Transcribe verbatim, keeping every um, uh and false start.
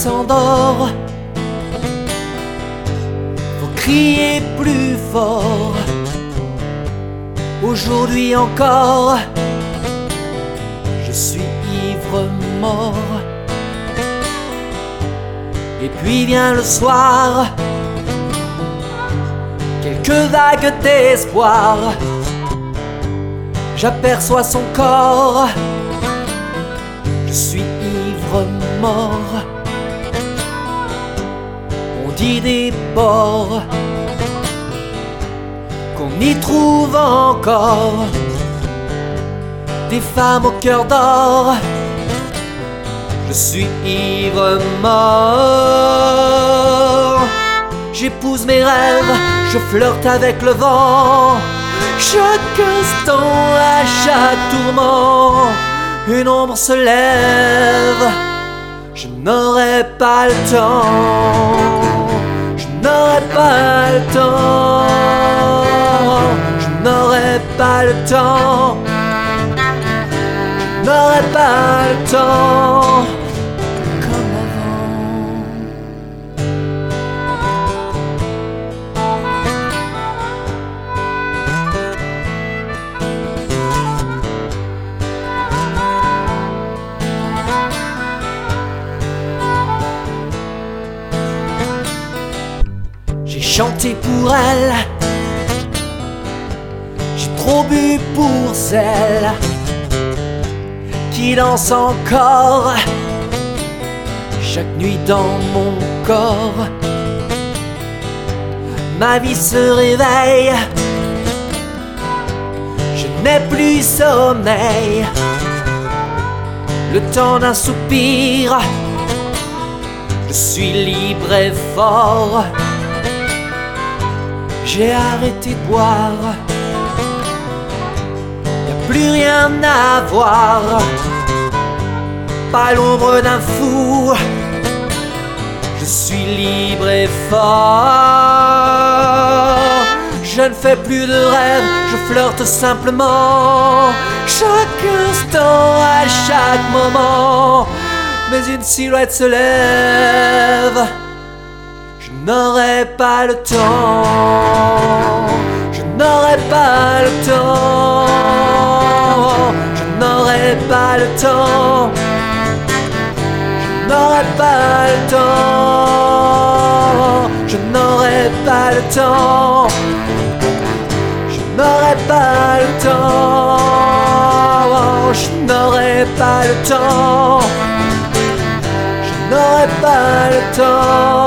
s'endort. Faut crier plus fort. Aujourd'hui encore, je suis ivre mort. Et puis vient le soir, quelques vagues d'espoir. J'aperçois son corps, je suis ivre mort. On dit des ports qu'on y trouve encore des femmes au cœur d'or. Je suis ivre mort. J'épouse mes rêves, je flirte avec le vent. Chaque instant, à chaque tourment, une ombre se lève. Je n'aurai pas le temps, je n'aurai pas le temps, je n'aurai pas le temps, je n'aurai pas le temps. Comme avant. J'ai chanté pour elle, j'ai trop bu pour celle qui danse encore chaque nuit dans mon corps. Ma vie se réveille, je n'ai plus sommeil. Le temps d'un soupir, je suis libre et fort. J'ai arrêté de boire, y'a plus rien à voir. Pas l'ombre d'un fou, je suis libre et fort. Je ne fais plus de rêves, je flirte simplement. Chaque instant, à chaque moment, mais une silhouette se lève. Je n'aurai pas le temps, je n'aurai pas le temps, je n'aurai pas le temps, je n'aurai pas le temps, je n'aurai pas le temps, je n'aurai pas le temps, je n'aurai pas le temps, je n'aurai pas le temps.